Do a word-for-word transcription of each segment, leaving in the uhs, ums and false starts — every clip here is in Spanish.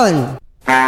León.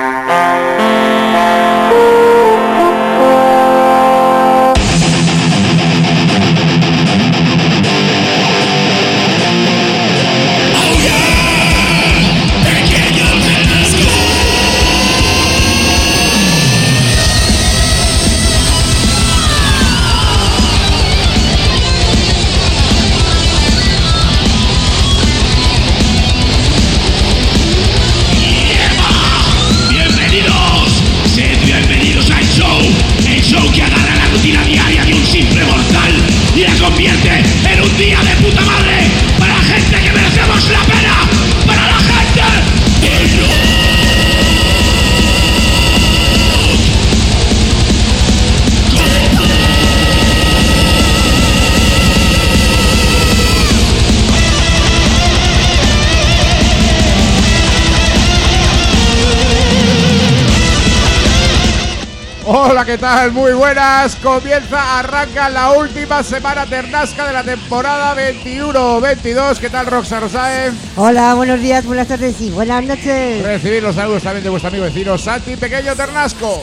Hola, ¿qué tal? Muy buenas. Comienza, arranca la última semana ternasca de la temporada veintiuno veintidós. ¿Qué tal, Roxa Rosae? Hola, buenos días, buenas tardes y buenas noches. Recibir los saludos también de vuestro amigo vecino Santi Pequeño Ternasco.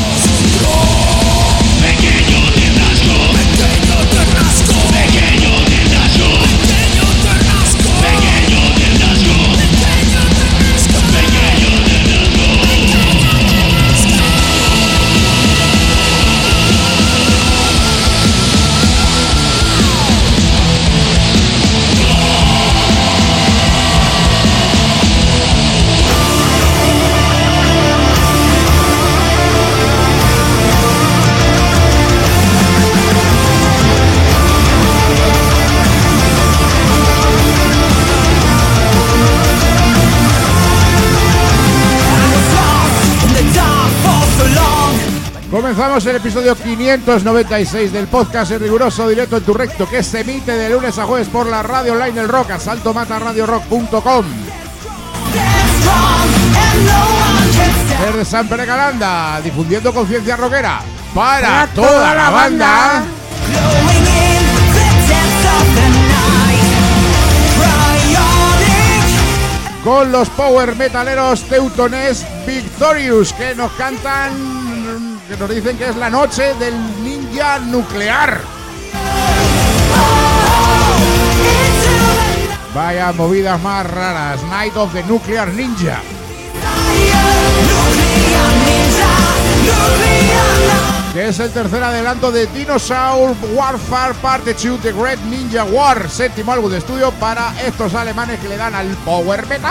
Pequeño Ternasco, Pequeño Ternasco, Pequeño Ternasco, Pequeño Ternasco, Pequeño Ternasco, Pequeño Ternasco, Pequeño Comenzamos el episodio quinientos noventa y seis del podcast en riguroso directo en tu recto, que se emite de lunes a jueves por la radio online del rock, asalto mata radio rock punto com. Desde San Pere Calanda, difundiendo conciencia rockera para, para toda, toda la banda. banda. Con los power metaleros teutones Victorious, que nos cantan, que nos dicen que es la noche del ninja nuclear. Vaya movidas más raras. Night of the Nuclear Ninja. Que es el tercer adelanto de Dinosaur Warfare Parte dos, The Great Ninja War, séptimo álbum de estudio para estos alemanes que le dan al power metal.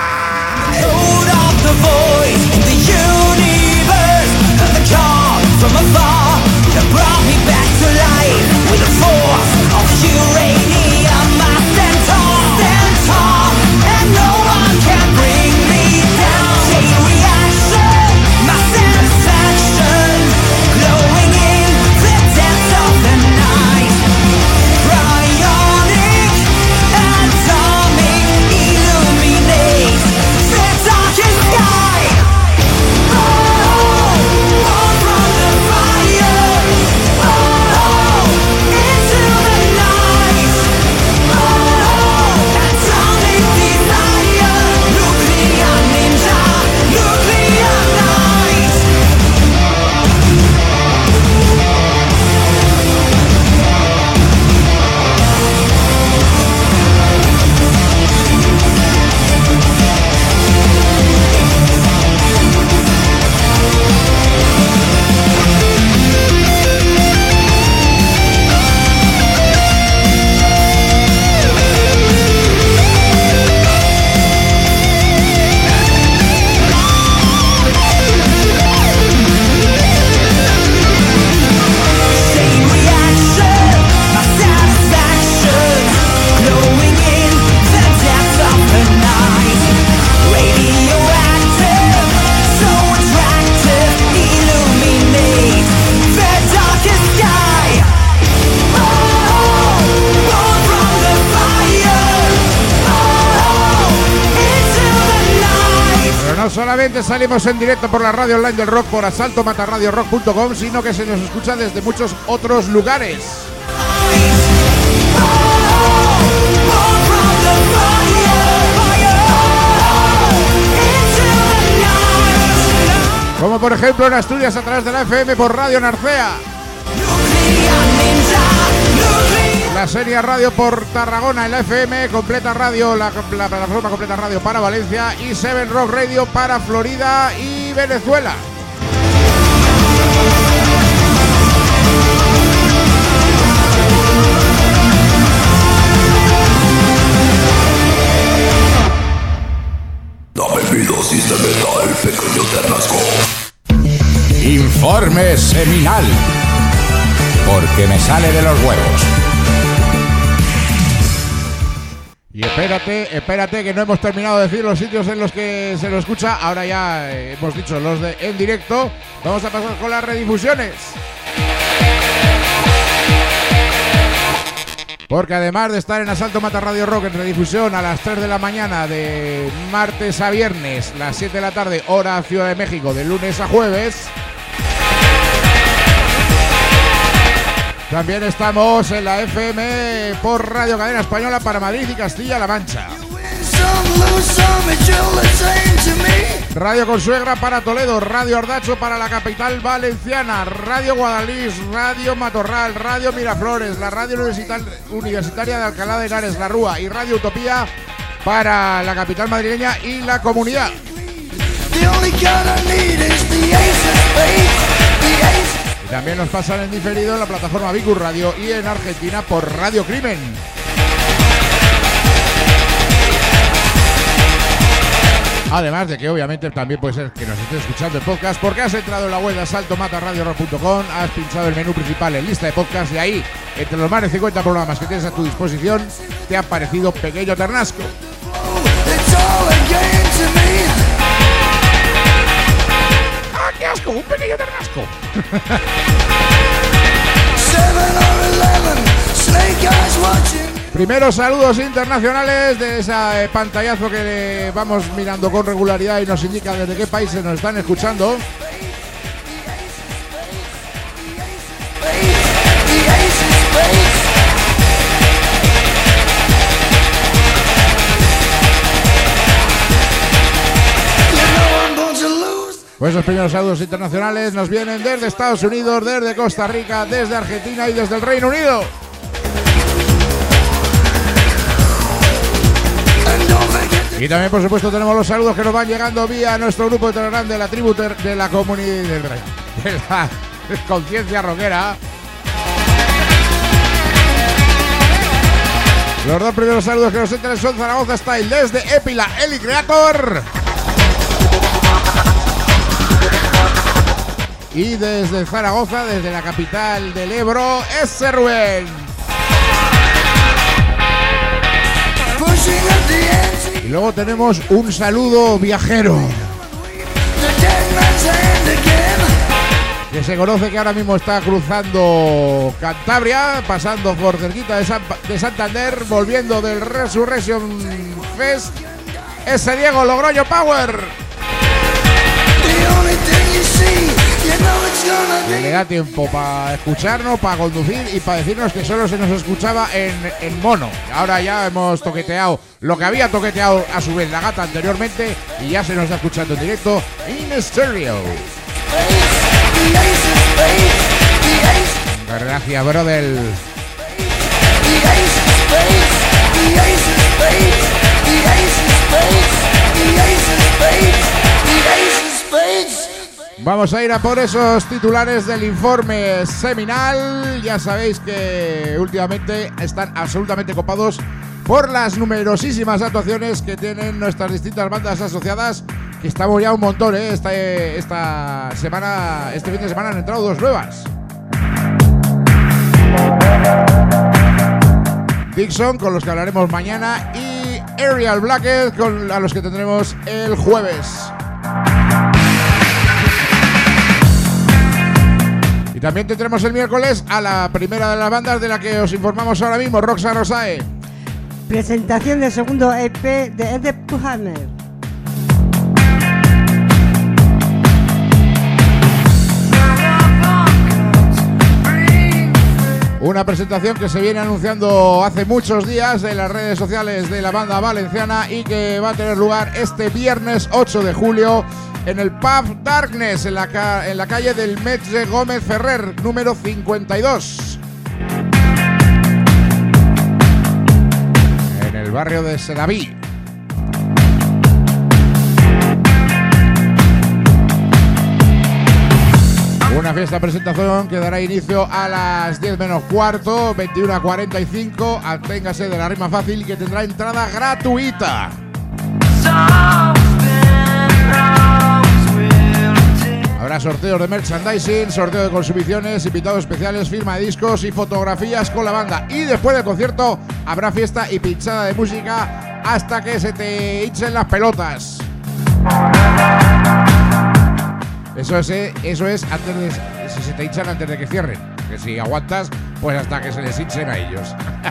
Solamente salimos en directo por la radio online del rock, por asalto mata radio rock punto com, sino que se nos escucha desde muchos otros lugares. Como por ejemplo en Asturias a través de la F M por Radio Narcea. La serie radio por Tarragona en la F M, Completa Radio, la, la plataforma Completa Radio para Valencia y Seven Rock Radio para Florida y Venezuela. Dame vida sistemetal, pequeño Ternasco. Informe seminal, porque me sale de los huevos. Y espérate, espérate que no hemos terminado de decir los sitios en los que se lo escucha. Ahora ya eh, hemos dicho los de en directo. Vamos a pasar con las redifusiones. Porque además de estar en Asalto Mata Radio Rock en redifusión a las tres de la mañana de martes a viernes, las siete de la tarde, hora Ciudad de México, de lunes a jueves, también estamos en la F M por Radio Cadena Española para Madrid y Castilla-La Mancha. Radio Consuegra para Toledo, Radio Ardacho para la capital valenciana, Radio Guadalís, Radio Matorral, Radio Miraflores, la Radio Universitar- Universitaria de Alcalá de Henares, La Rúa y Radio Utopía para la capital madrileña y la comunidad. Y también nos pasan en diferido en la plataforma Vicus Radio y en Argentina por Radio Crimen. Además de que obviamente también puede ser que nos estés escuchando en podcast porque has entrado en la web de asalto mata radio rock punto com, has pinchado el menú principal en lista de podcast y ahí, entre los más de cincuenta programas que tienes a tu disposición, te ha aparecido Pequeño Ternasco. ¡Ah, qué asco! ¡Un Pequeño Ternasco! Primeros saludos internacionales de ese eh, pantallazo que le vamos mirando con regularidad y nos indica desde qué países nos están escuchando. Pues los primeros saludos internacionales nos vienen desde Estados Unidos, desde Costa Rica, desde Argentina y desde el Reino Unido. Y también, por supuesto, tenemos los saludos que nos van llegando vía nuestro grupo de Telegram de la tribu ter- de la comunidad de la conciencia rockera. Los dos primeros saludos que nos entran son Zaragoza Style desde Epila Eli Creator. Y desde Zaragoza, desde la capital del Ebro, S. Rubén. Y luego tenemos un saludo viajero que se conoce que ahora mismo está cruzando Cantabria, pasando por cerquita de, San, de Santander, volviendo del Resurrection Fest. Ese Diego Logroño Power. Que le da tiempo para escucharnos, para conducir y para decirnos que solo se nos escuchaba en, en mono. Ahora ya hemos toqueteado lo que había toqueteado a su vez la gata anteriormente y ya se nos está escuchando en directo en stereo. Gracias, brother. Vamos a ir a por esos titulares del informe seminal. Ya sabéis que últimamente están absolutamente copados por las numerosísimas actuaciones que tienen nuestras distintas bandas asociadas, que estamos ya un montón, ¿eh? Esta, esta semana, este fin de semana han entrado dos nuevas. Dixon, con los que hablaremos mañana, y Aerial Blackhead, con a los que tendremos el jueves. Y también tendremos el miércoles a la primera de las bandas de la que os informamos ahora mismo, Roxa Rosae. Presentación del segundo E P de Ed Puhammer. Una presentación que se viene anunciando hace muchos días en las redes sociales de la banda valenciana y que va a tener lugar este viernes ocho de julio en el Pub Darkness, en la, ca- en la calle del Metge Gómez Ferrer, número cincuenta y dos. En el barrio de Sedaví. Una fiesta presentación que dará inicio a las diez menos cuarto, veintiuno a cuarenta y cinco. Aténgase de la rima fácil, que tendrá entrada gratuita. Habrá sorteos de merchandising, sorteo de consumiciones, invitados especiales, firma de discos y fotografías con la banda. Y después del concierto habrá fiesta y pinchada de música hasta que se te hinchen las pelotas. Eso es, eso es antes de, si se te hinchan antes de que cierren. Que si aguantas, pues hasta que se les hinchen a ellos.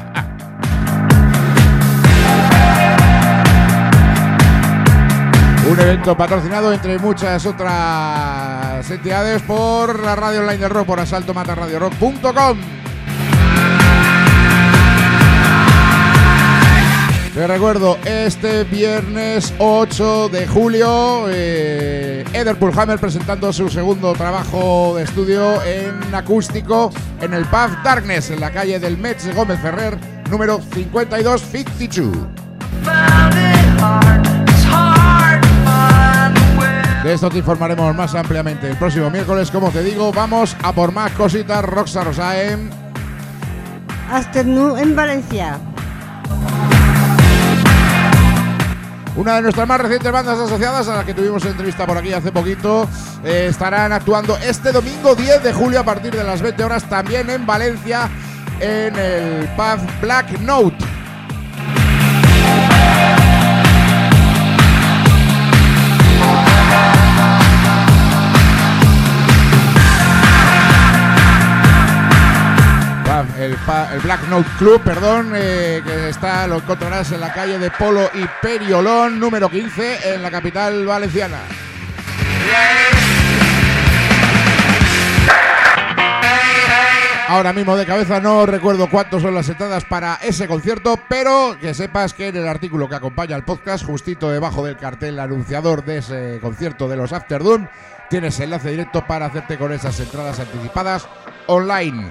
Un evento patrocinado, entre muchas otras entidades, por la radio online del rock, por asalto mata radio rock punto com. Te recuerdo, este viernes ocho de julio, eh, Eder Pulhammer presentando su segundo trabajo de estudio en acústico en el Pub Darkness, en la calle del Metge Gómez Ferrer, número cincuenta y dos cincuenta y dos. De esto te informaremos más ampliamente el próximo miércoles. Como te digo, vamos a por más cositas. Roxa Rosaem. Afternoon en Valencia. Una de nuestras más recientes bandas asociadas, a las que tuvimos entrevista por aquí hace poquito, eh, estarán actuando este domingo diez de julio a partir de las veinte horas, también en Valencia, en el pub Black Note. El, el Black Note Club, perdón, eh, que está, lo encontrarás en la calle de Polo y Periolón, número quince, en la capital valenciana. Ahora mismo de cabeza no recuerdo cuántos son las entradas para ese concierto, pero que sepas que en el artículo que acompaña al podcast, justito debajo del cartel anunciador de ese concierto de los Afternoon, tienes enlace directo para hacerte con esas entradas anticipadas online.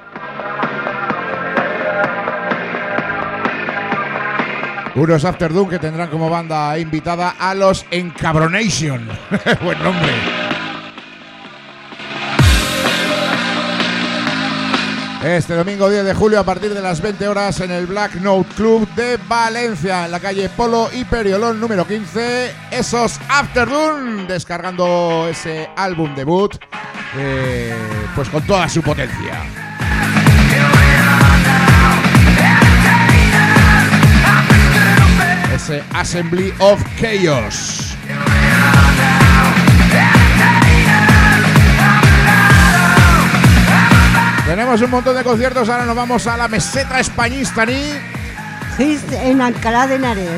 Unos Afternoon que tendrán como banda invitada a los Encabronation. Buen nombre. Este domingo diez de julio a partir de las veinte horas en el Black Note Club de Valencia, en la calle Polo y Periolón número quince. Esos Afternoon descargando ese álbum debut, eh, pues con toda su potencia. Ese Assembly of Chaos. Tenemos un montón de conciertos, ahora nos vamos a la meseta españistaní. Gis en Alcalá de Henares.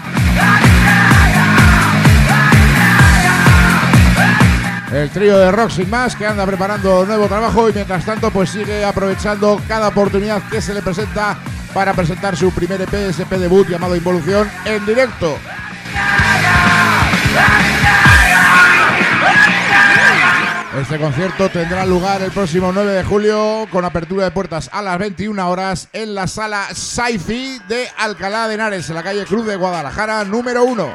El trío de rock sin más, que anda preparando nuevo trabajo y mientras tanto pues sigue aprovechando cada oportunidad que se le presenta para presentar su primer E P, ese E P debut llamado Involución, en directo. Este concierto tendrá lugar el próximo nueve de julio con apertura de puertas a las veintiuna horas en la sala Sci-Fi de Alcalá de Henares, en la calle Cruz de Guadalajara, número uno.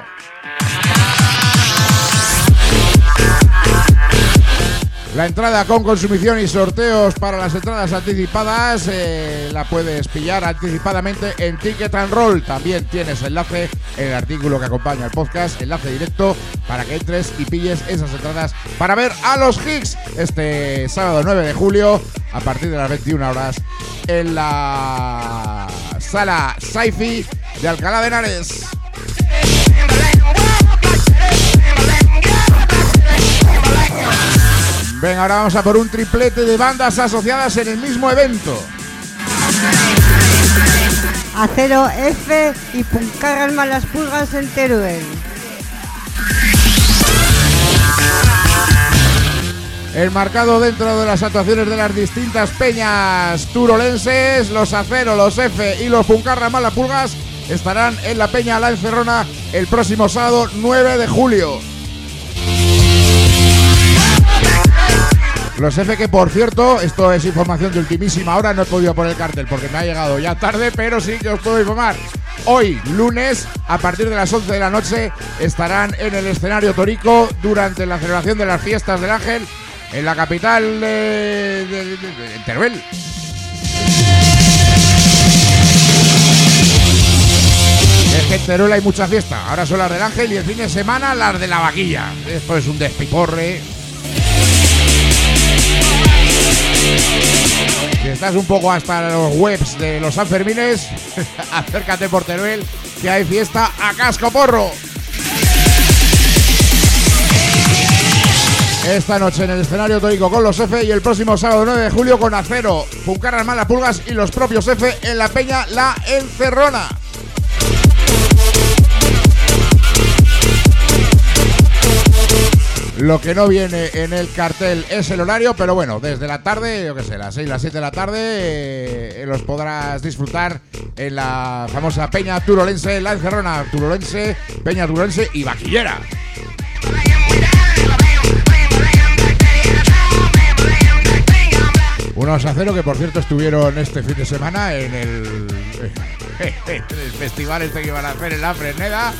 La entrada con consumición y sorteos para las entradas anticipadas eh, la puedes pillar anticipadamente en Ticket and Roll. También tienes enlace en el artículo que acompaña el podcast, enlace directo para que entres y pilles esas entradas para ver a los Hicks este sábado nueve de julio a partir de las veintiuna horas en la sala Sci-Fi de Alcalá de Henares. Venga, ahora vamos a por un triplete de bandas asociadas en el mismo evento. Acero F y Puncarras Malas Pulgas en Teruel. Enmarcado dentro de las actuaciones de las distintas peñas turolenses, los Acero, los F y los Puncarras Malas Pulgas estarán en la Peña La Encerrona el próximo sábado nueve de julio. Los F que, por cierto, esto es información de ultimísima hora, no he podido poner el cartel porque me ha llegado ya tarde, pero sí que os puedo informar. Hoy, lunes, a partir de las once de la noche, estarán en el escenario Torico durante la celebración de las fiestas del Ángel en la capital de, de, de, de, de Teruel. Es que en Teruel hay mucha fiesta. Ahora son las del Ángel y el fin de semana las de la Vaquilla. Esto es un despiporre. Si estás un poco hasta los webs de los Sanfermines, acércate por Teruel, que hay fiesta a casco porro. Esta noche en el escenario Tórico con los F y el próximo sábado nueve de julio con Acero, Puncarras Malapulgas y los propios F en la Peña La Encerrona. Lo que no viene en el cartel es el horario, pero bueno, desde la tarde, yo qué sé, las seis, las siete de la tarde, eh, los podrás disfrutar en la famosa Peña Turolense, La Encerrona, Turolense, Peña Turolense y Vaquillera. Unos Acero que, por cierto, estuvieron este fin de semana en el, en el festival este que iban a hacer en la Fresneda.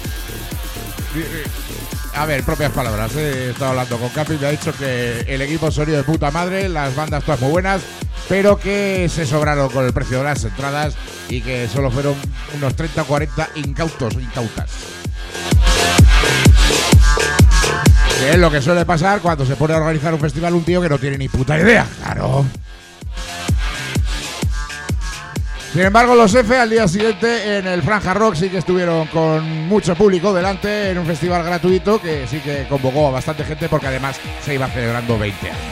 A ver, propias palabras, ¿eh? He estado hablando con Capi y me ha dicho que el equipo sonido de puta madre, las bandas todas muy buenas, pero que se sobraron con el precio de las entradas y que solo fueron unos treinta o cuarenta incautos o incautas. Que es lo que suele pasar cuando se pone a organizar un festival un tío que no tiene ni puta idea, claro. Sin embargo, los F al día siguiente en el Franja Rock sí que estuvieron con mucho público delante en un festival gratuito que sí que convocó a bastante gente porque además se iba celebrando veinte años.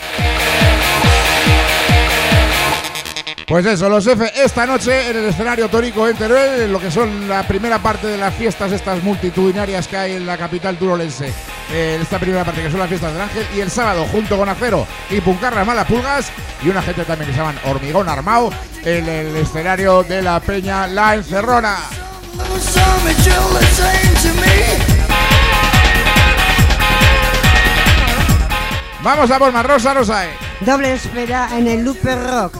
Pues eso, los F esta noche en el escenario Tórico en Teruel, en lo que son la primera parte de las fiestas estas multitudinarias que hay en la capital turolense. Eh, esta primera parte que son las fiestas del Ángel, y el sábado junto con Acero y Puncarras Malapulgas y una gente también que se llaman Hormigón Armado en el escenario de la Peña La Encerrona. Vamos a por más, Rosa, Rosa. Eh. Doble esfera en el Lupe Rock.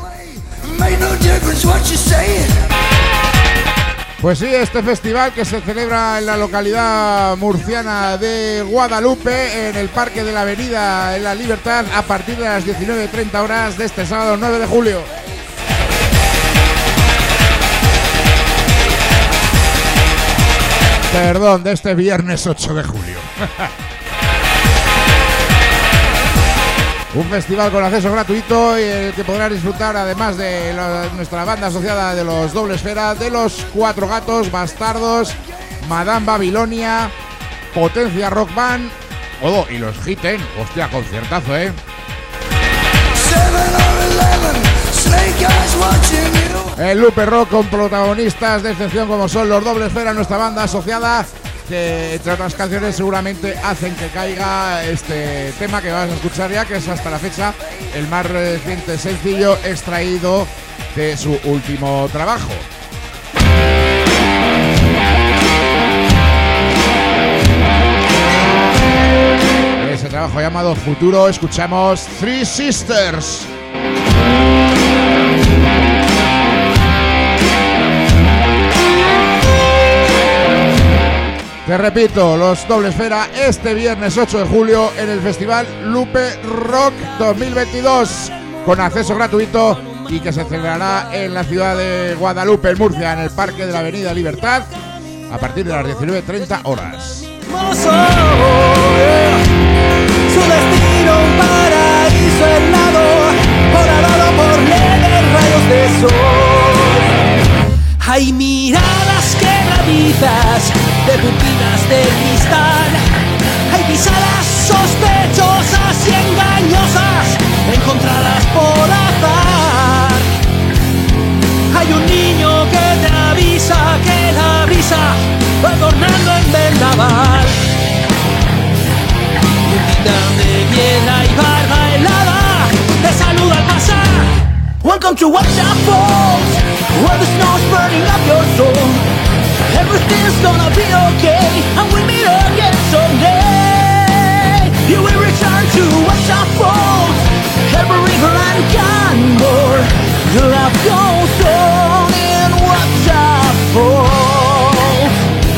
Pues sí, este festival que se celebra en la localidad murciana de Guadalupe, en el Parque de la Avenida en la Libertad, a partir de las diecinueve treinta horas de este sábado nueve de julio. Perdón, de este viernes ocho de julio. Un festival con acceso gratuito y el que podrás disfrutar además de la, nuestra banda asociada de los Doble Esfera, de los Cuatro Gatos, Bastardos, Madame Babilonia, Potencia Rock Band, oh, y los Hitten. Hostia, conciertazo, ¿eh? El Lupe Rock con protagonistas de excepción como son los Doble Esfera, nuestra banda asociada, que entre otras canciones seguramente hacen que caiga este tema que vas a escuchar ya, que es hasta la fecha el más reciente sencillo extraído de su último trabajo. Ese trabajo llamado Futuro, escuchamos Three Sisters. Te repito, los Doble Esfera este viernes ocho de julio en el Festival Lupe Rock dos mil veintidós con acceso gratuito y que se celebrará en la ciudad de Guadalupe, en Murcia, en el Parque de la Avenida Libertad a partir de las diecinueve treinta horas. Su destino un paraíso helado, horadado por leves rayos de sol. Hay miradas quebraditas de pupilas de cristal. Hay pisadas sospechosas y engañosas encontradas por azar. Hay un niño que te avisa que la brisa va tornando en vendaval. De piedra y barba helada te saluda al pasar. Welcome to Waterfalls, where the snow's burning up your soul. Everything's gonna be okay, and we meet again someday. You will return to Waterfalls, river and Canmore. The love goes on in waterfalls.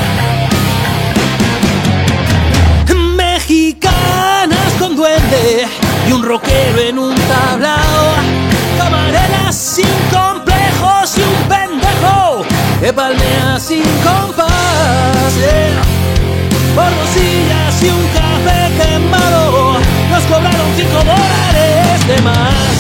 Mexicanas con duende y un rockero en un tablao. Camareras sin complejos y un pendejo que palmea sin compás. Yeah. Por dos sillas y un café quemado nos cobraron cinco dólares de más.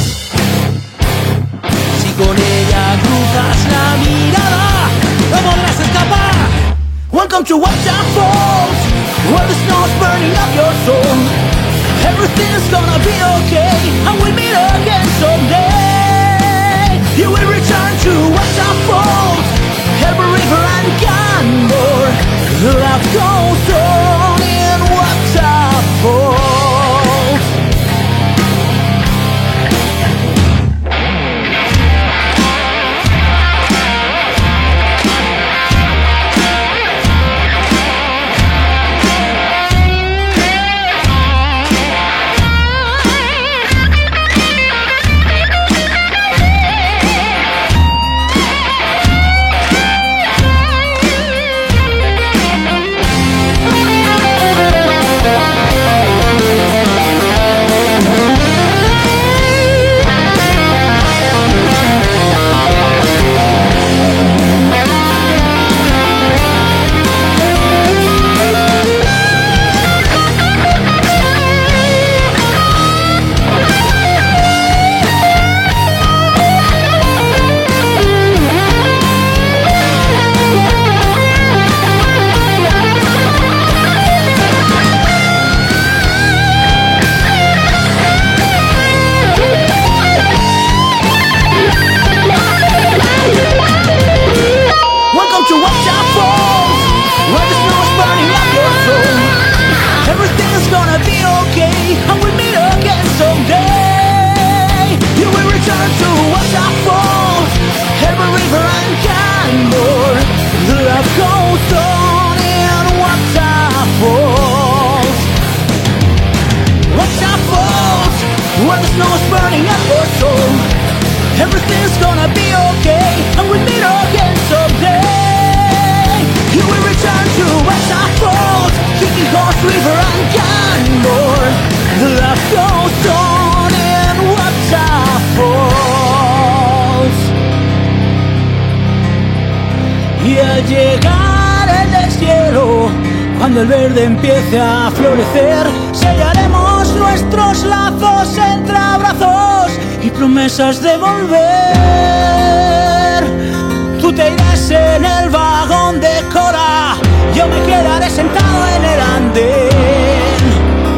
Si con ella cruzas la mirada no podrás escapar. Welcome to Waterfalls, where the snow's burning up your soul. Everything's gonna be okay, and we'll meet again someday. You will return to Waterfalls, every river and Canmore. Love goes on in waterfalls. Cuando el verde empiece a florecer, sellaremos nuestros lazos entre abrazos y promesas de volver. Tú te irás en el vagón de cola, yo me quedaré sentado en el andén.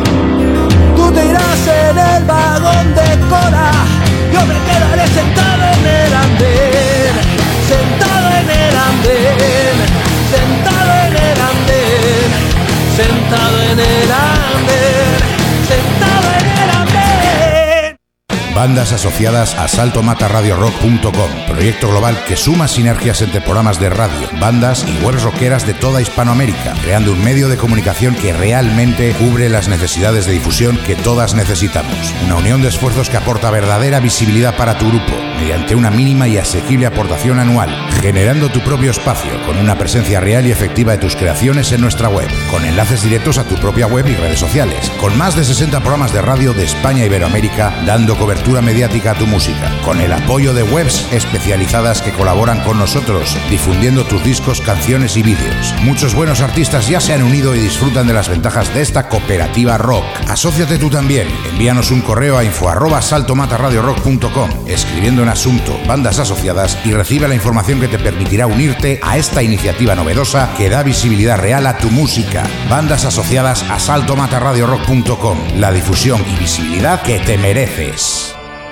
Tú te irás en el vagón de cola, yo me quedaré sentado en el andén. Sentado en el andén, sentado en el andén. Sentado en el andén, sentado en el andén. Bandas asociadas a salto mata radio rock punto com, proyecto global que suma sinergias entre programas de radio, bandas y webs rockeras de toda Hispanoamérica, creando un medio de comunicación que realmente cubre las necesidades de difusión que todas necesitamos. Una unión de esfuerzos que aporta verdadera visibilidad para tu grupo, mediante una mínima y asequible aportación anual, generando tu propio espacio con una presencia real y efectiva de tus creaciones en nuestra web, con enlaces directos a tu propia web y redes sociales, con más de sesenta programas de radio de España e Iberoamérica dando cobertura mediática a tu música, con el apoyo de webs especializadas que colaboran con nosotros, difundiendo tus discos, canciones y vídeos. Muchos buenos artistas ya se han unido y disfrutan de las ventajas de esta cooperativa rock. Asóciate tú también. Envíanos un correo a info arroba salto mata radio rock punto com, escribiendo en asunto bandas asociadas, y recibe la información que te permitirá unirte a esta iniciativa novedosa que da visibilidad real a tu música. Bandas asociadas a salto mata radio rock punto com, la difusión y visibilidad que te mereces.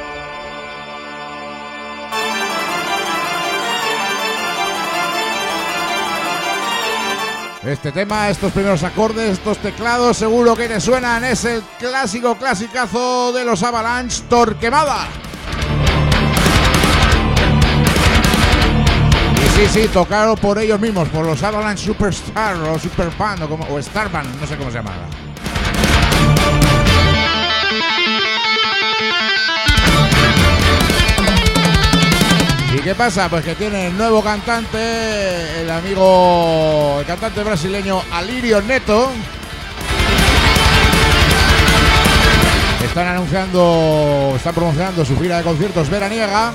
Este tema, estos primeros acordes, estos teclados, seguro que te suenan. Es el clásico clasicazo de los Avalanche, Torquemada. Y sí, sí, tocado por ellos mismos, por los Avalanche Superstar o Superband o, como, o Starband, no sé cómo se llama. ¿qué pasa? Pues que tiene nuevo cantante, el amigo, el cantante brasileño Alirio Neto. Están anunciando, están promocionando su gira de conciertos veraniega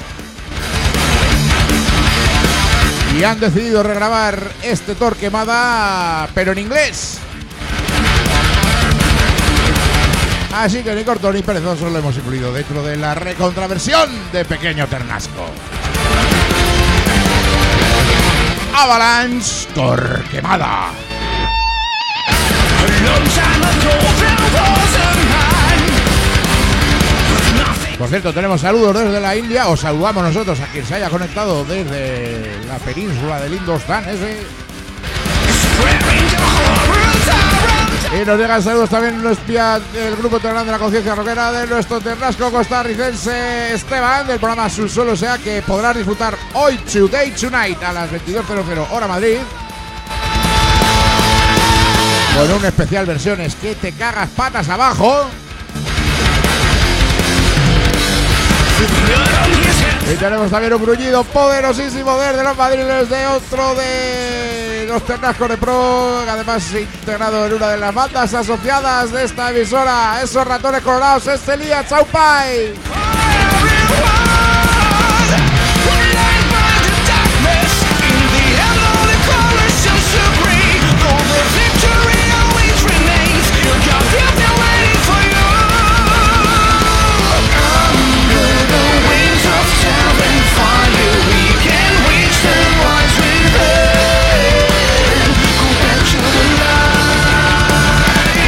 y han decidido regrabar este Torquemada, pero en inglés. Así que ni corto ni perezoso lo hemos incluido dentro de la recontraversión de Pequeño Ternasco. Avalanche Torquemada. Por cierto, tenemos saludos desde la India. Os saludamos nosotros a quien se haya conectado desde la península del Indostán ese. Y nos llegan saludos también nos espía el grupo Terrán de la Conciencia Rockera de nuestro Ternasco costarricense Esteban del programa Subsuelo, o sea que podrás disfrutar hoy, Today Tonight, a las veintidós cero cero hora Madrid, con una especial versión es que te cagas patas abajo. Y tenemos también un gruñido poderosísimo desde los madriles de otro de los Ternascos de Pro, además integrado en una de las bandas asociadas de esta emisora, esos ratones colorados, es Elías Chaupay.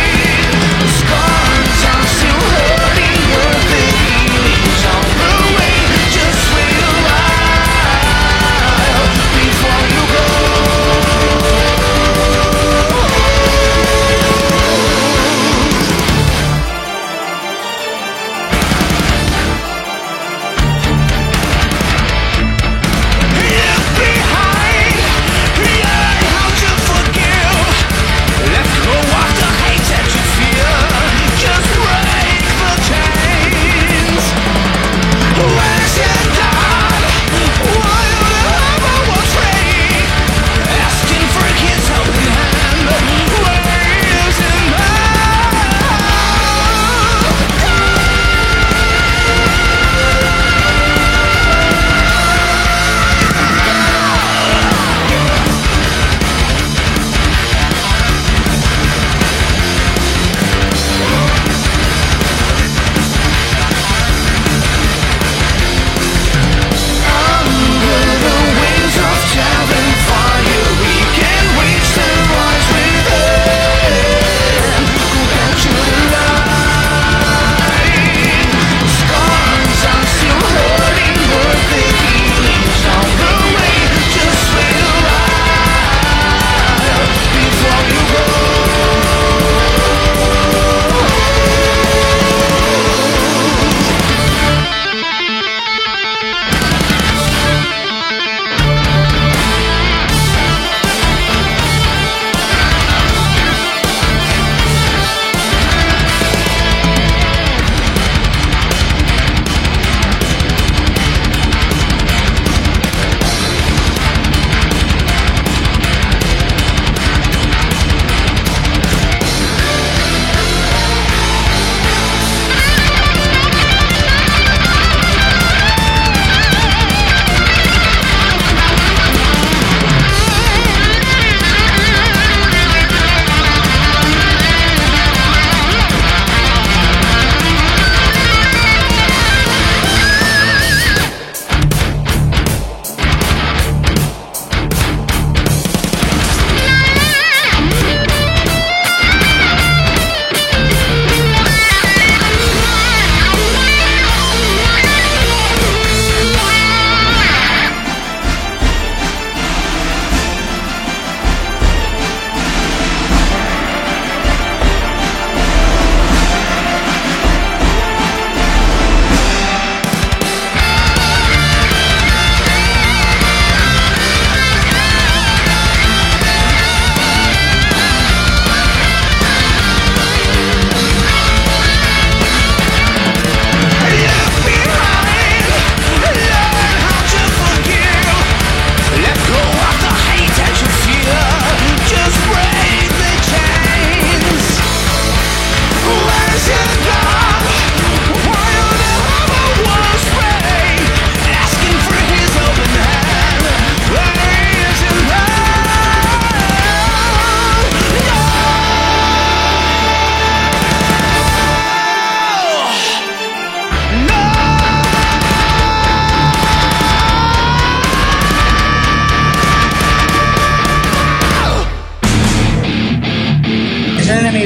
Scars are still hurting, your feelings are away.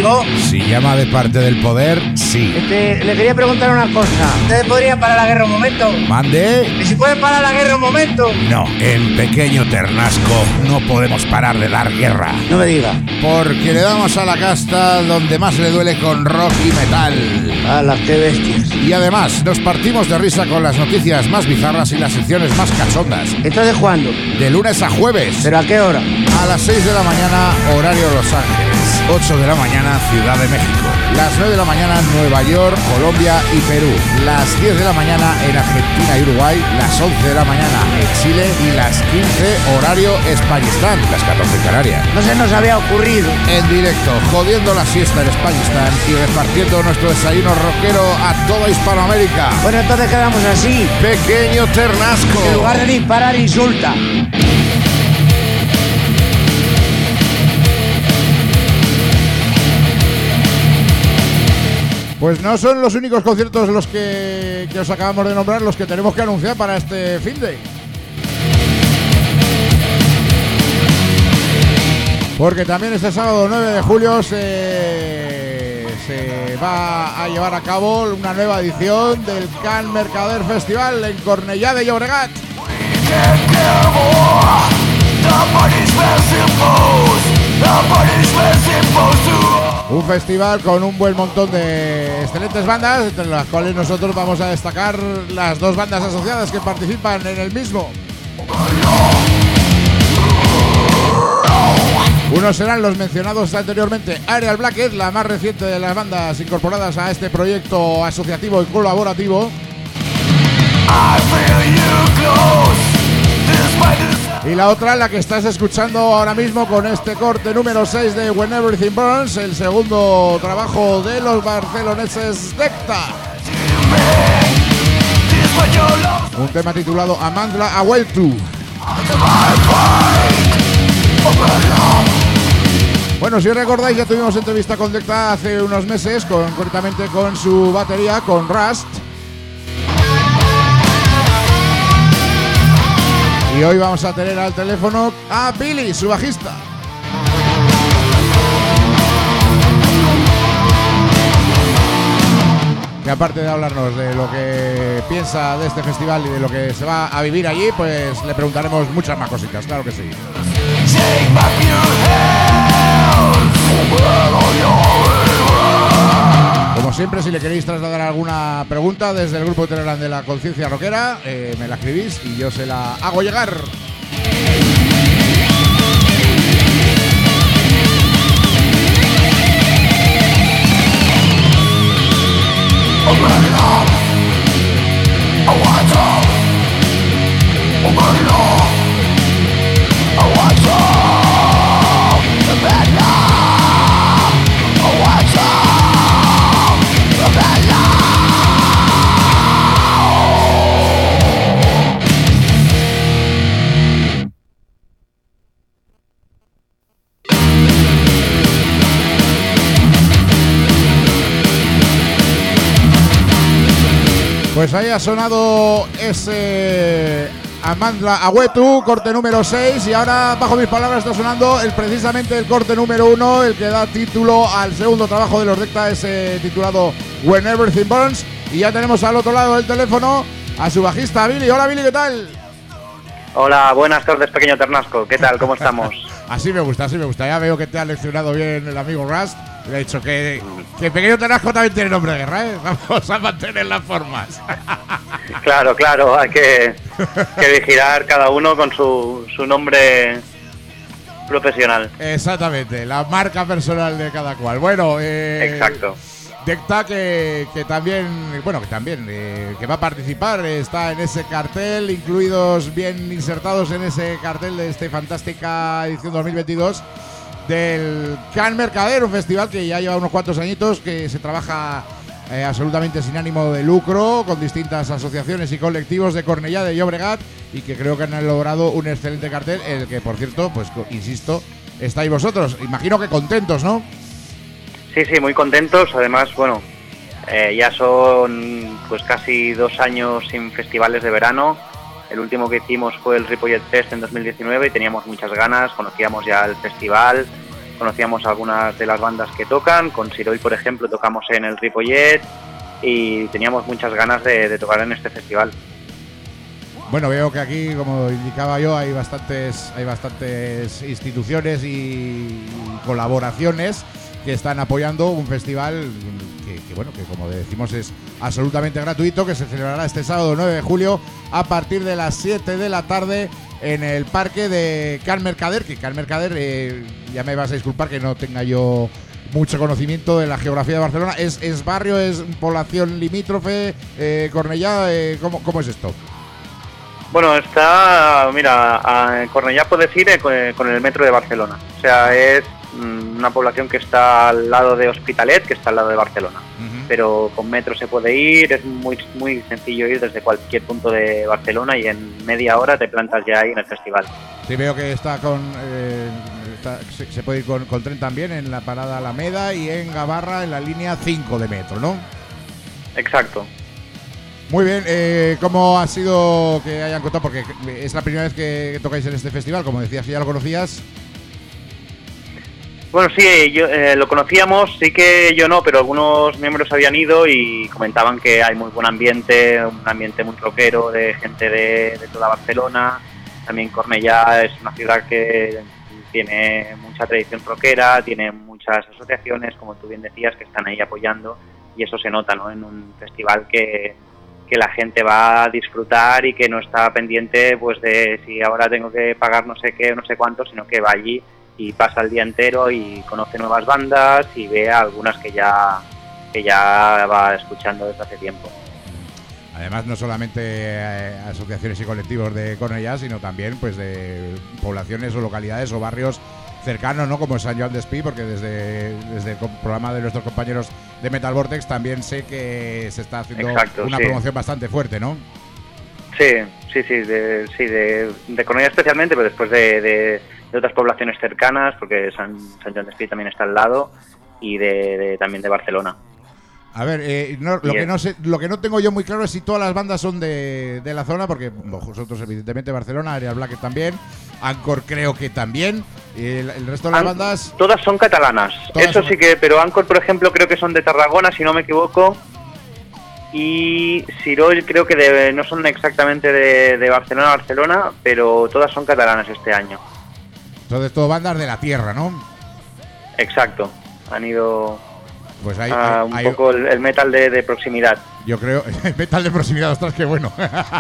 digo? Si llama de parte del poder, sí. Este, le quería preguntar una cosa. ¿Ustedes podrían parar la guerra un momento? ¿Mande? ¿Y si pueden parar la guerra un momento? No, en Pequeño Ternasco no podemos parar de dar guerra. No me diga. Porque le damos a la casta donde más le duele con rock y metal. ¡Hala, qué bestias! Y además, nos partimos de risa con las noticias más bizarras y las secciones más cachondas. ¿Entonces cuándo? De lunes a jueves. ¿Pero a qué hora? A las seis de la mañana, horario Los Ángeles. ocho de la mañana, Ciudad de México. Las nueve de la mañana, Nueva York, Colombia y Perú. Las diez de la mañana en Argentina y Uruguay. Las once de la mañana en Chile. Y las quince, horario Españistán. Las catorce en Canarias. No se nos había ocurrido. En directo, jodiendo la siesta en Españistán y repartiendo nuestro desayuno rockero a toda Hispanoamérica. Bueno, entonces quedamos así. Pequeño Ternasco. En lugar de disparar, insulta. Pues no son los únicos conciertos los que, que os acabamos de nombrar los que tenemos que anunciar para este finde. Porque también este sábado nueve de julio se, se va a llevar a cabo una nueva edición del Can Mercader Festival en Cornellà de Llobregat. Un festival con un buen montón de excelentes bandas, entre las cuales nosotros vamos a destacar las dos bandas asociadas que participan en el mismo. Unos serán los mencionados anteriormente, Aerial Blackhead, la más reciente de las bandas incorporadas a este proyecto asociativo y colaborativo. Y la otra, la que estás escuchando ahora mismo con este corte número seis de When Everything Burns, el segundo trabajo de los barceloneses Decta. Un tema titulado Amandla Ahueltu. Bueno, si recordáis, ya tuvimos entrevista con Decta hace unos meses, concretamente con su batería, con Rust. Y hoy vamos a tener al teléfono a Billy, su bajista. Que aparte de hablarnos de lo que piensa de este festival y de lo que se va a vivir allí, pues le preguntaremos muchas más cositas, claro que sí. Como siempre, si le queréis trasladar alguna pregunta desde el grupo Telegram de la Conciencia Rockera, eh, me la escribís y yo se la hago llegar. Pues ahí ha sonado ese Amandla Ahueltu, corte número seis, y ahora, bajo mis palabras, está sonando el, precisamente el corte número uno, el que da título al segundo trabajo de los Decta, ese titulado When Everything Burns. Y ya tenemos al otro lado del teléfono a su bajista, Billy. Hola, Billy, ¿qué tal? Hola, buenas tardes, Pequeño Ternasco. ¿Qué tal? ¿Cómo estamos? Así me gusta, así me gusta. Ya veo que te ha leccionado bien el amigo Rust. Le he dicho que, que Pequeño Ternasco también tiene nombre de guerra, ¿eh? Vamos a mantener las formas. Claro, claro, hay que, que vigilar cada uno con su, su nombre profesional. Exactamente, la marca personal de cada cual. Bueno, eh, exacto. Decta que, que también, bueno, que también, eh, que va a participar, está en ese cartel, incluidos bien insertados en ese cartel de esta fantástica edición dos mil veintidós del Can Mercader, un festival que ya lleva unos cuantos añitos, que se trabaja eh, absolutamente sin ánimo de lucro, con distintas asociaciones y colectivos de Cornellà de Llobregat, y que creo que han logrado un excelente cartel, en el que, por cierto, pues insisto, estáis vosotros. Imagino que contentos, ¿no? Sí, sí, muy contentos. Además, bueno, eh, ya son pues casi dos años sin festivales de verano. El último que hicimos fue el Ripollet Fest en dos mil diecinueve y teníamos muchas ganas, conocíamos ya el festival, conocíamos algunas de las bandas que tocan. Con Siroy, por ejemplo, tocamos en el Ripollet y teníamos muchas ganas de, de tocar en este festival. Bueno, veo que aquí, como indicaba yo, hay bastantes, hay bastantes instituciones y colaboraciones que están apoyando un festival que, que, bueno, que como decimos es absolutamente gratuito, que se celebrará este sábado nueve de julio a partir de las siete de la tarde en el parque de Can Mercader, que Can Mercader, eh, ya me vas a disculpar que no tenga yo mucho conocimiento de la geografía de Barcelona, ¿es, es barrio, es población limítrofe, eh, Cornellá, eh, ¿cómo, cómo es esto? Bueno, está, mira, a Cornellá puedes ir eh, con el metro de Barcelona, o sea, es una población que está al lado de Hospitalet, que está al lado de Barcelona. Uh-huh. Pero con metro se puede ir, es muy muy sencillo ir desde cualquier punto de Barcelona y en media hora te plantas ya ahí en el festival. Sí, veo que está con eh, está, se, se puede ir con, con tren también en la parada Alameda y en Gabarra en la línea cinco de metro, ¿no? Exacto. Muy bien, eh, ¿cómo ha sido que hayan contado? Porque es la primera vez que tocáis en este festival, como decías, ¿ya lo conocías? Bueno, sí, yo, eh, lo conocíamos, sí que yo no, pero algunos miembros habían ido y comentaban que hay muy buen ambiente, un ambiente muy rockero de gente de, de toda Barcelona. También Cornellá es una ciudad que tiene mucha tradición rockera, tiene muchas asociaciones, como tú bien decías, que están ahí apoyando y eso se nota, ¿no? En un festival que, que la gente va a disfrutar y que no está pendiente pues de si ahora tengo que pagar no sé qué o no sé cuánto, sino que va allí y pasa el día entero y conoce nuevas bandas y ve a algunas que ya que ya va escuchando desde hace tiempo. Además, no solamente eh, asociaciones y colectivos de Cornellá, sino también pues de poblaciones o localidades o barrios cercanos, ¿no? Como San Joan d'Espí, porque desde, desde el programa de nuestros compañeros de Metal Vortex también sé que se está haciendo Exacto, una sí. promoción bastante fuerte, ¿no? Sí, sí, sí, de, sí, de, de Cornellá especialmente, pero después de, de, de otras poblaciones cercanas, porque San, San Joan d'Espí también está al lado, y de, de también de Barcelona. A ver, eh, no, lo, que no sé, lo que no tengo yo muy claro es si todas las bandas son de, de la zona, porque vosotros evidentemente Barcelona, Aerial Black también, Anchor creo que también, y el, el resto de las An- bandas... Todas son catalanas, todas eso son... sí que, pero Anchor por ejemplo creo que son de Tarragona, si no me equivoco, y Siroy creo que de, no son exactamente de, de Barcelona a Barcelona, pero todas son catalanas este año. Entonces todo bandas de la tierra, ¿no? Exacto, han ido... Pues hay, ah, hay, un hay, poco el, el metal de, de proximidad. Yo creo, metal de proximidad, ostras, qué bueno.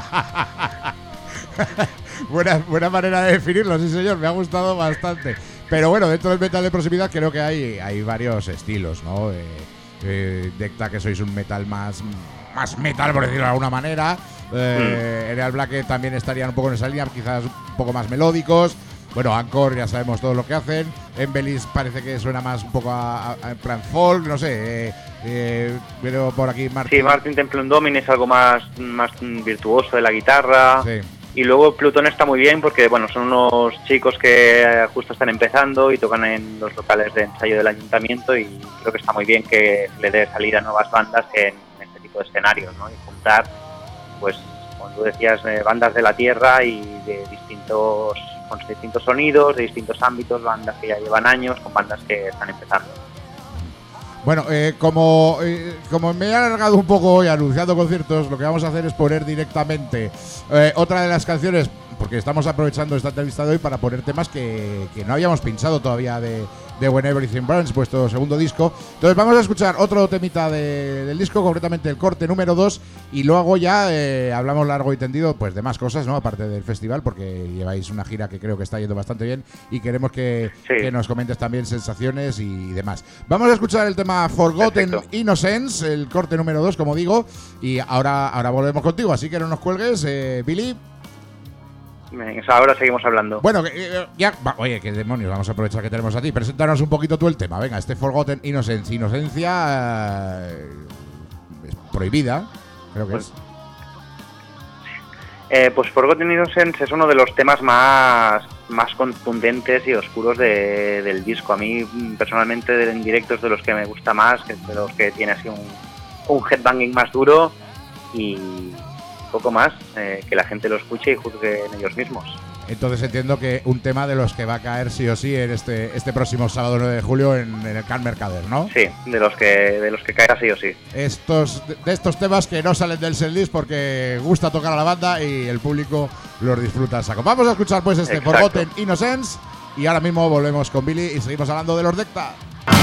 buena, buena manera de definirlo, sí señor, me ha gustado bastante. Pero bueno, dentro del metal de proximidad creo que hay, hay varios estilos, ¿no? Eh, eh, Decta, que sois un metal más, más metal, por decirlo de alguna manera. Eh, mm. Aerial Black también estarían un poco en esa línea, quizás un poco más melódicos. Bueno, Anchor ya sabemos todo lo que hacen. Embellis parece que suena más un poco a, a, a plan folk, no sé. Eh, eh, pero por aquí Martin. Sí, Martin Templum Domine es algo más, más virtuoso de la guitarra. Sí. Y luego Plutón está muy bien porque bueno, son unos chicos que justo están empezando y tocan en los locales de ensayo del ayuntamiento y creo que está muy bien que le dé salida a nuevas bandas en este tipo de escenarios, ¿no? Y juntar, pues, como tú decías, eh, bandas de la tierra y de distintos... con distintos sonidos, de distintos ámbitos, bandas que ya llevan años, con bandas que están empezando. Bueno, eh, como, eh, como me he alargado un poco hoy anunciando conciertos, lo que vamos a hacer es poner directamente eh, otra de las canciones, porque estamos aprovechando esta entrevista de hoy para poner temas que, que no habíamos pinchado todavía de, de When Everything Burns, vuestro segundo disco. Entonces vamos a escuchar otro temita de, del disco, concretamente el corte número dos, y luego ya eh, hablamos largo y tendido pues de más cosas, ¿no? Aparte del festival, porque lleváis una gira que creo que está yendo bastante bien y queremos que, sí. que nos comentes también sensaciones y demás. Vamos a escuchar el tema Forgotten Perfecto. Innocence, el corte número dos, como digo, y ahora, ahora volvemos contigo, así que no nos cuelgues, eh, Billy. Ahora seguimos hablando. Bueno, eh, ya, va, oye, qué demonios, vamos a aprovechar que tenemos a ti. Preséntanos un poquito tú el tema. Venga, este Forgotten Innocence. Inocencia eh, es prohibida, creo que pues, es. Eh, pues Forgotten Innocence es uno de los temas más, más contundentes y oscuros de, del disco. A mí, personalmente, en directo es de los que me gusta más, que es de los que tiene así un, un headbanging más duro y... poco más, eh, que la gente lo escuche y juzgue en ellos mismos. Entonces entiendo que un tema de los que va a caer sí o sí en este este próximo sábado nueve de julio en, en el Can Mercader, ¿no? Sí, de los que de los que caerá sí o sí. Estos, de estos temas que no salen del setlist porque gusta tocar a la banda y el público los disfruta a saco. Vamos a escuchar pues este Exacto. Forgotten Innocence y ahora mismo volvemos con Billy y seguimos hablando de los Decta.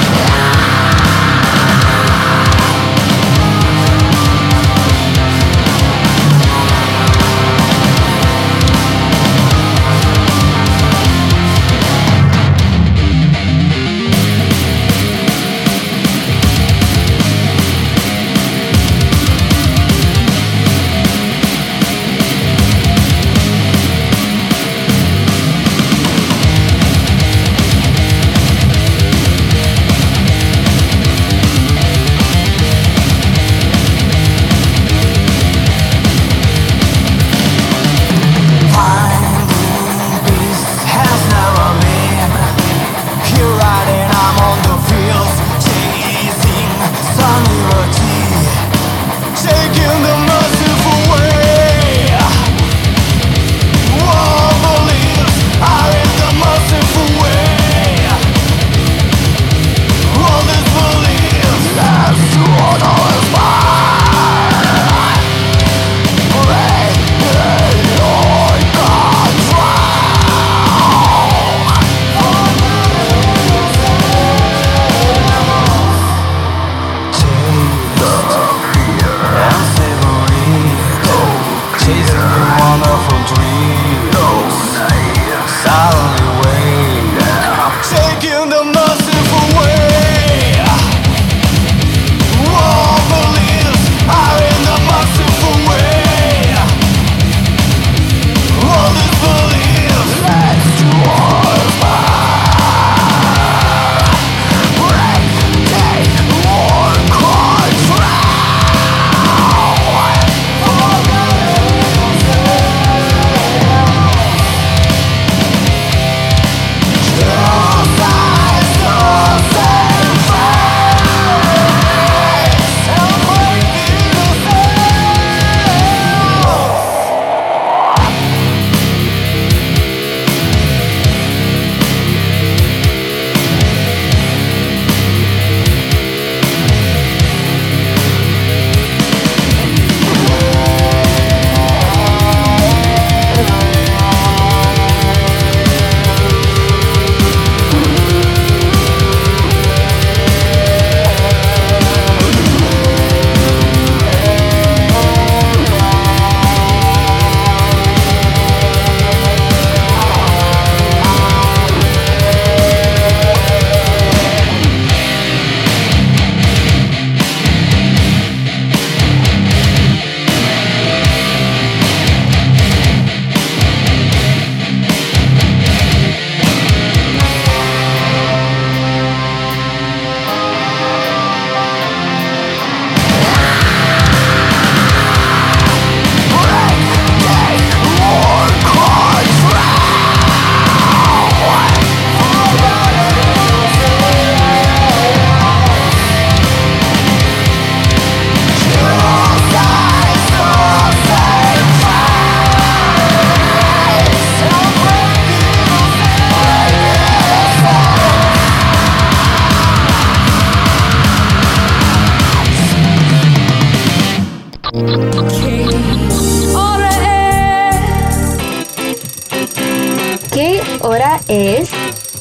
hora es?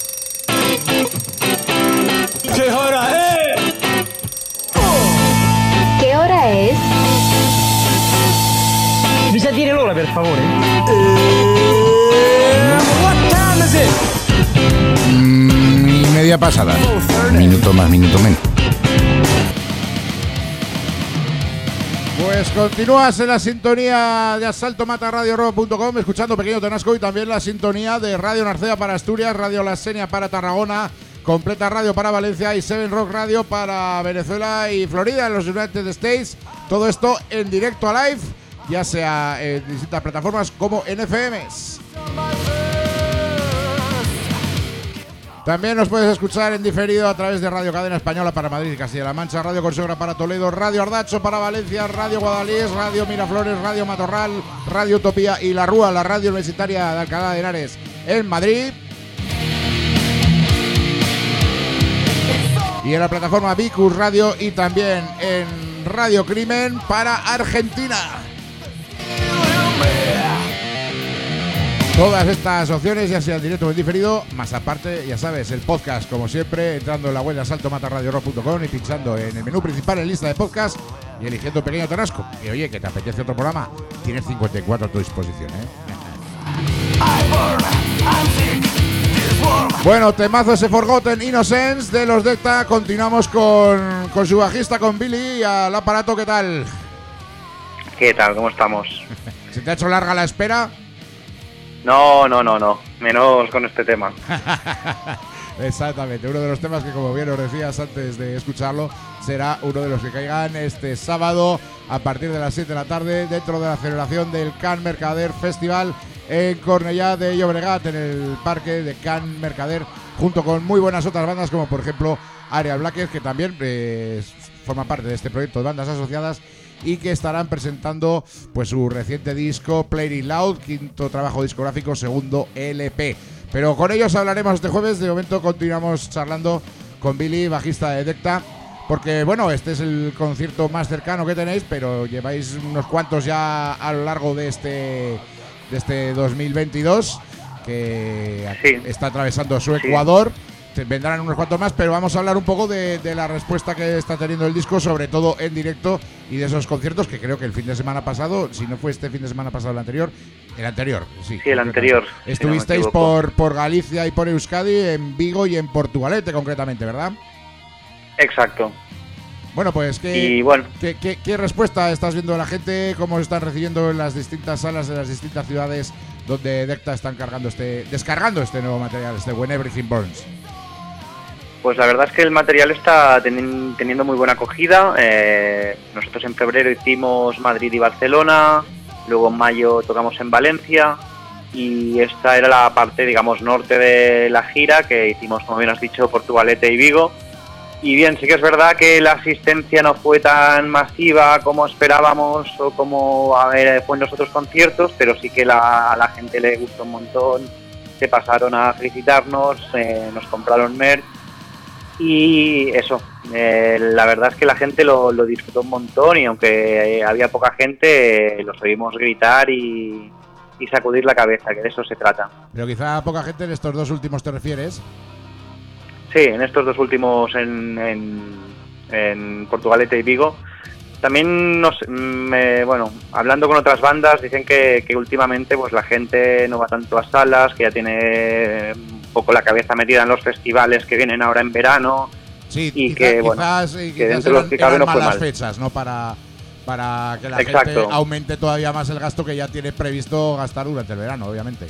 ¿Qué hora es? ¿Qué hora es? Mi sa dire l'ora, per favore? What time is it? Mm, y media pasada. Minuto más, minuto menos. Pues continúas en la sintonía de asalto mata radio rock punto com, escuchando Pequeño Tenasco, y también la sintonía de Radio Narcea para Asturias, Radio La Senia para Tarragona, Completa Radio para Valencia y Seven Rock Radio para Venezuela y Florida, en los United States. Todo esto en directo a live, ya sea en distintas plataformas como en F Ms. También nos puedes escuchar en diferido a través de Radio Cadena Española para Madrid y Castilla-La Mancha, Radio Consuegra para Toledo, Radio Ardacho para Valencia, Radio Guadalís, Radio Miraflores, Radio Matorral, Radio Utopía y La Rúa, la radio universitaria de Alcalá de Henares en Madrid. Y en la plataforma Vicus Radio y también en Radio Crimen para Argentina. Todas estas opciones, ya sea en directo o en diferido, más aparte, ya sabes, el podcast, como siempre, entrando en la web de asalto mata radio rock punto com y pinchando en el menú principal en lista de podcast y eligiendo un pequeño tarasco. Y oye, que te apetece otro programa, tienes cincuenta y cuatro a tu disposición, ¿eh? Bueno, temazo ese Forgotten Innocence de los Decta. Continuamos con, con su bajista, con Billy, y al aparato, ¿qué tal? ¿Qué tal? ¿Cómo estamos? ¿Se te ha hecho larga la espera? No, no, no, no. Menos con este tema. Exactamente, uno de los temas que, como bien os decías antes de escucharlo, será uno de los que caigan este sábado a partir de las siete de la tarde dentro de la celebración del Can Mercader Festival en Cornellá de Llobregat, en el parque de Can Mercader, junto con muy buenas otras bandas como por ejemplo Aerial Blackers, que también eh, forma parte de este proyecto de bandas asociadas y que estarán presentando pues su reciente disco Play It Loud, quinto trabajo discográfico, segundo L P. Pero con ellos hablaremos este jueves. De momento continuamos charlando con Billy, bajista de Decta, porque bueno, este es el concierto más cercano que tenéis, pero lleváis unos cuantos ya a lo largo de este de este dos mil veintidós, que sí está atravesando su Ecuador. Sí. Vendrán unos cuantos más, pero vamos a hablar un poco de, de la respuesta que está teniendo el disco, sobre todo en directo, y de esos conciertos que creo que el fin de semana pasado, si no fue este fin de semana pasado, el anterior, el anterior, sí. Sí, el anterior. Estuvisteis si no por, por Galicia y por Euskadi, en Vigo y en Portugalete concretamente, ¿verdad? Exacto. Bueno, pues, ¿qué, y bueno. ¿qué, qué, qué respuesta estás viendo de la gente? ¿Cómo se están recibiendo en las distintas salas de las distintas ciudades donde Decta están cargando este, descargando este nuevo material, este When Everything Burns? Pues la verdad es que el material está ten, teniendo muy buena acogida. Eh, nosotros en febrero hicimos Madrid y Barcelona, luego en mayo tocamos en Valencia y esta era la parte, digamos, norte de la gira que hicimos, como bien has dicho, Portugalete y Vigo. Y bien, sí que es verdad que la asistencia no fue tan masiva como esperábamos o como a ver, fue en los otros conciertos, pero sí que la, a la gente le gustó un montón, se pasaron a felicitarnos, eh, nos compraron merch. Y eso, eh, la verdad es que la gente lo, lo disfrutó un montón y aunque eh, había poca gente, eh, los oímos gritar y, y sacudir la cabeza, que de eso se trata. Pero quizá poca gente en estos dos últimos te refieres. Sí, en estos dos últimos en, en, en Portugalete y Vigo. También, nos, me, bueno, hablando con otras bandas, dicen que, que últimamente pues la gente no va tanto a salas, que ya tiene un poco la cabeza metida en los festivales que vienen ahora en verano. Sí, y quizá, que, bueno, quizás, que quizás dentro eran, de los que cabe no fue malas mal. fechas, ¿no? Para, para que la Exacto. gente aumente todavía más el gasto que ya tiene previsto gastar durante el verano, obviamente.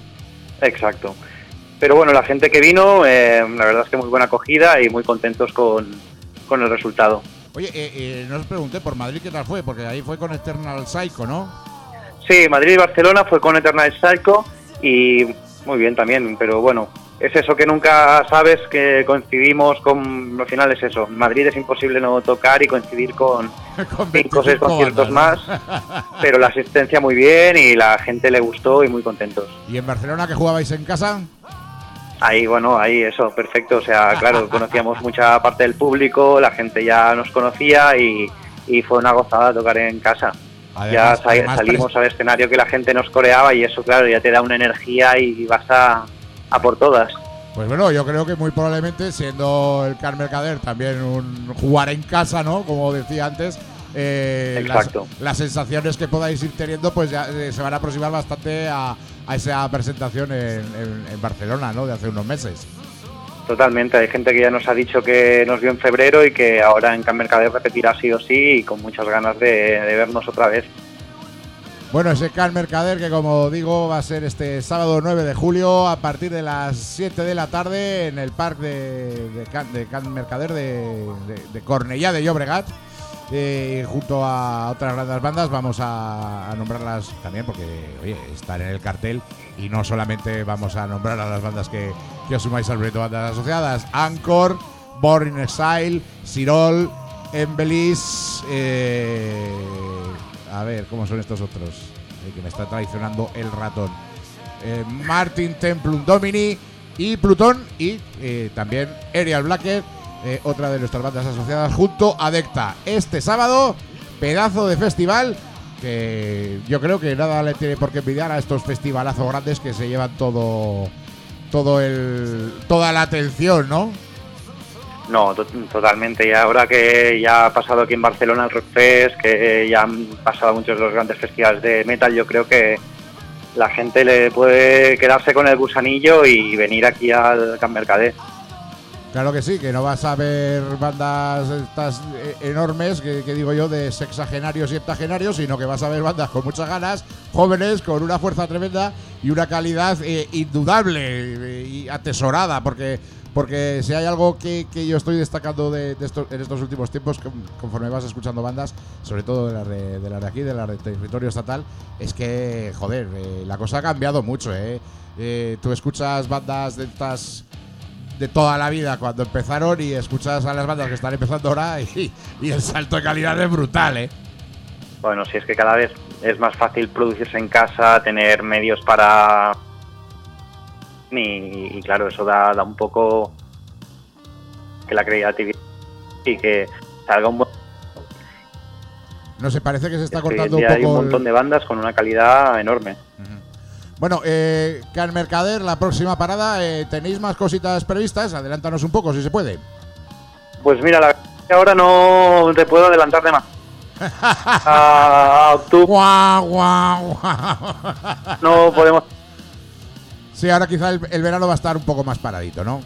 Exacto. Pero bueno, la gente que vino, eh, la verdad es que muy buena acogida y muy contentos con, con el resultado. Oye, eh, eh, no os pregunté por Madrid qué tal fue, porque ahí fue con Eternal Psycho, ¿no? Sí, Madrid y Barcelona fue con Eternal Psycho y muy bien también, pero bueno, es eso que nunca sabes, que coincidimos con, al final es eso, en Madrid es imposible no tocar y coincidir con, con cinco o seis conciertos bandas, más, ¿no? Pero la asistencia muy bien y la gente le gustó y muy contentos. ¿Y en Barcelona que jugabais en casa? Ahí, bueno, ahí eso, perfecto, o sea, claro, conocíamos mucha parte del público, la gente ya nos conocía y, y fue una gozada tocar en casa. Además, ya sal, además, salimos al escenario que la gente nos coreaba y eso, claro, ya te da una energía y vas a, a por todas. Pues bueno, yo creo que muy probablemente, siendo el Can Mercader también un jugar en casa, ¿no? Como decía antes, eh, Exacto. Las, las sensaciones que podáis ir teniendo pues ya eh, se van a aproximar bastante a, a esa presentación en, en, en Barcelona, ¿no? De hace unos meses. Totalmente, hay gente que ya nos ha dicho que nos vio en febrero y que ahora en Can Mercader repetirá sí o sí y con muchas ganas de, de vernos otra vez. Bueno, ese Can Mercader que, como digo, va a ser este sábado nueve de julio a partir de las siete de la tarde en el parque de, de, Can, de Can Mercader de, de, de Cornellá de Llobregat. eh, junto a otras grandes bandas. Vamos a, a nombrarlas también porque, oye, están en el cartel y no solamente vamos a nombrar a las bandas que, que os sumáis al proyecto Bandas Asociadas. Anchor, Born in Exile, Sirol, Embellis, eh, a ver, ¿cómo son estos otros? Eh, que me está traicionando el ratón. Eh, Martin Templum Domini y Plutón y eh, también Aerial Blacker, eh, otra de nuestras bandas asociadas, junto a Decta. Este sábado, pedazo de festival que yo creo que nada le tiene por qué envidiar a estos festivalazos grandes que se llevan todo, todo el, toda la atención, ¿no? No, to- totalmente. Y ahora que ya ha pasado aquí en Barcelona el Rockfest, que ya han pasado muchos de los grandes festivales de metal, yo creo que la gente le puede quedarse con el gusanillo y venir aquí al Can Mercader. Claro que sí, que no vas a ver bandas estas eh, enormes, que, que digo yo, de sexagenarios y heptagenarios, sino que vas a ver bandas con muchas ganas, jóvenes, con una fuerza tremenda y una calidad eh, indudable eh, y atesorada, porque porque si hay algo que, que yo estoy destacando de, de estos, en estos últimos tiempos, que, conforme vas escuchando bandas, sobre todo de las de, de, las de aquí, de las de territorio estatal, es que, joder, eh, la cosa ha cambiado mucho, ¿eh? Eh, tú escuchas bandas de estas de toda la vida cuando empezaron y escuchas a las bandas que están empezando ahora y, y el salto de calidad es brutal, ¿eh? Bueno, si es que cada vez es más fácil producirse en casa, tener medios para... Y, y claro, eso da, da un poco que la creatividad y que salga un buen... No sé, parece que se está Es que cortando hoy en un día poco... hay un montón el... de bandas con una calidad enorme. Bueno, eh, Can Mercader, la próxima parada, eh, ¿tenéis más cositas previstas? Adelántanos un poco, si se puede. Pues mira, la verdad es que ahora no te puedo adelantar de más. A octubre Guau, guau, guau. no podemos... Sí, ahora quizá el, el verano va a estar un poco más paradito, ¿no?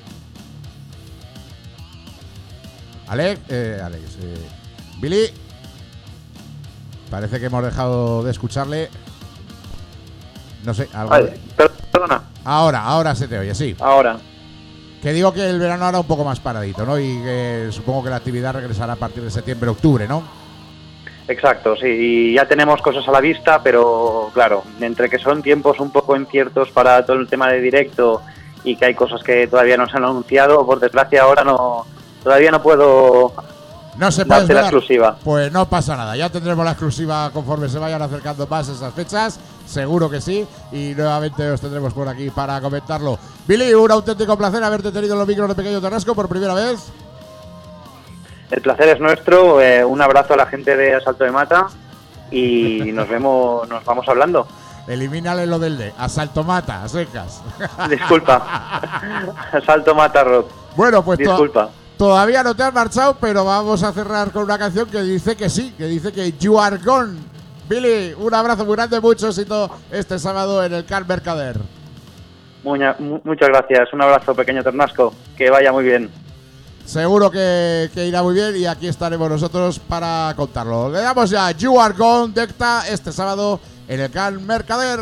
Alex, eh, Alex, eh, Billy. Parece que hemos dejado de escucharle. No sé, algo. Vale, perdona. Ahora, ahora se te oye, sí. Ahora. Que digo que el verano ahora un poco más paradito, ¿no? Y que supongo que la actividad regresará a partir de septiembre, octubre, ¿no? Exacto, sí, y ya tenemos cosas a la vista, pero claro, entre que son tiempos un poco inciertos para todo el tema de directo y que hay cosas que todavía no se han anunciado, por desgracia ahora no, todavía no puedo no se puede darte la exclusiva. Pues no pasa nada, ya tendremos la exclusiva conforme se vayan acercando más esas fechas, seguro que sí, y nuevamente os tendremos por aquí para comentarlo. Billy, un auténtico placer haberte tenido en los micros de Pequeño Tarrasco por primera vez. El placer es nuestro, eh, un abrazo a la gente de Asalto de Mata y nos vemos, nos vamos hablando. Elimínale lo del de Asalto Mata, a secas. Disculpa. Asalto Mata Rock. Bueno, pues to- Disculpa. todavía no te has marchado, pero vamos a cerrar con una canción que dice que sí, que dice que You Are Gone. Billy, un abrazo muy grande, mucho éxito este sábado en el Can Mercader. Muña, mu- muchas gracias, un abrazo Pequeño Ternasco, que vaya muy bien. Seguro que, que irá muy bien y aquí estaremos nosotros para contarlo. Le damos ya You Are Gone, Decta, este sábado en el Can Mercader.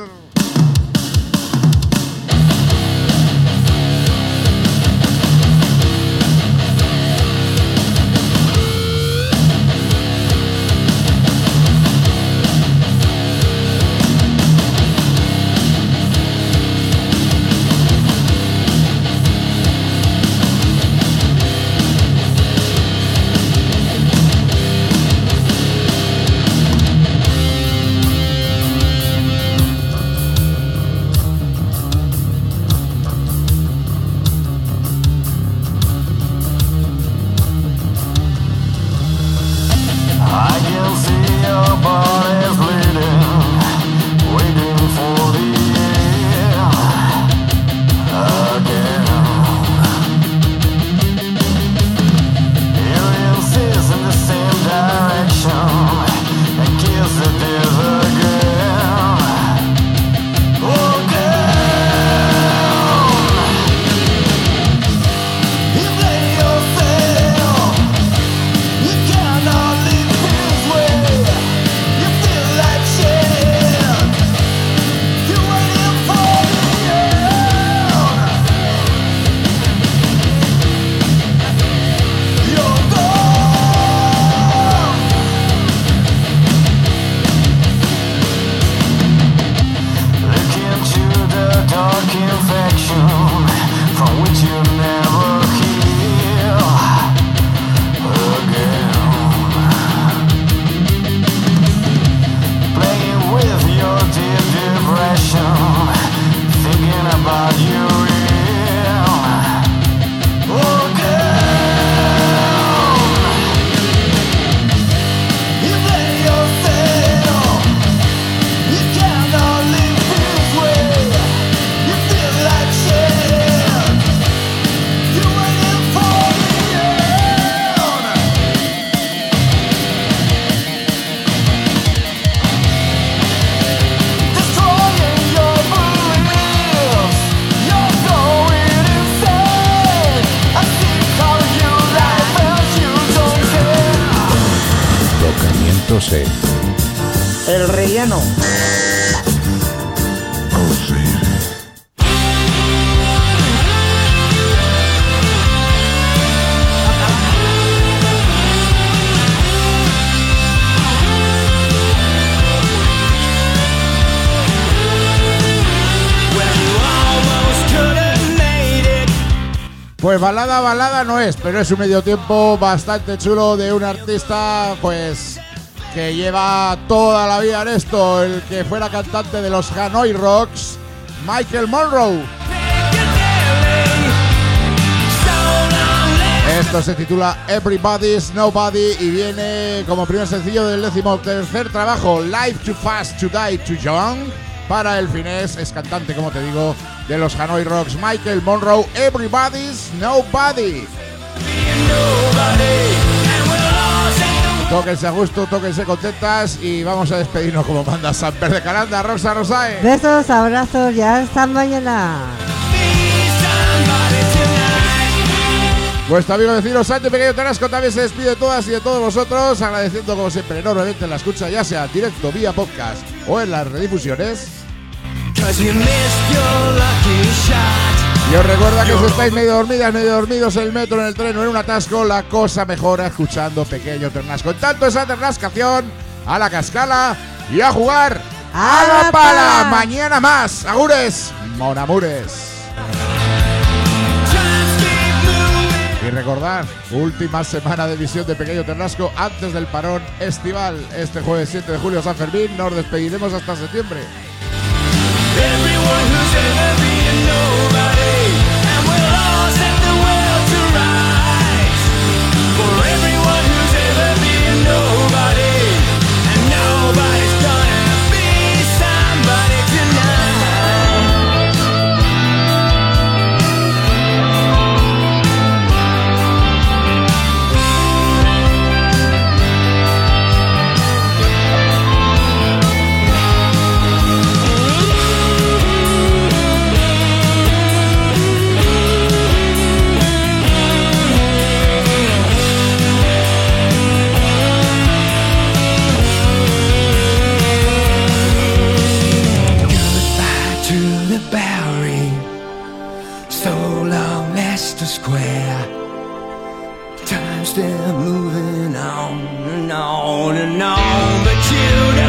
rellenarse. El relleno. Pues balada, balada no es, pero es un medio tiempo bastante chulo de un artista, pues, que lleva toda la vida en esto, el que fuera cantante de los Hanoi Rocks, Michael Monroe. Esto se titula Everybody's Nobody y viene como primer sencillo del decimotercer trabajo, Life Too Fast to Die Too Young. Para el finés, es cantante, como te digo, de los Hanoi Rocks, Michael Monroe, Everybody's Nobody. Tóquense a gusto, tóquense contentas y vamos a despedirnos como manda Samper de Calanda, Rosa Rosae. Besos, abrazos, ya hasta mañana. Vuestro amigo vecino Santi Pequeño Tarasco también se despide de todas y de todos vosotros, agradeciendo como siempre enormemente la escucha, ya sea directo, vía podcast o en las redifusiones. Y os recuerda que si estáis medio dormidas, medio dormidos en el metro, en el tren o en un atasco, la cosa mejora escuchando Pequeño Ternasco. En tanto esa ternascación, a la cascala y a jugar a, a la pala. pala. Mañana más. Agures, monamures. Y recordad, última semana de emisión de Pequeño Ternasco antes del parón estival. Este jueves siete de julio, San Fermín. Nos despediremos hasta septiembre. Everyone who's ever been nobody, and we'll all set the world to rights. For everyone who's ever been nobody, and nobody's gonna be somebody tonight. Square. Time's still moving on and on and on, but you know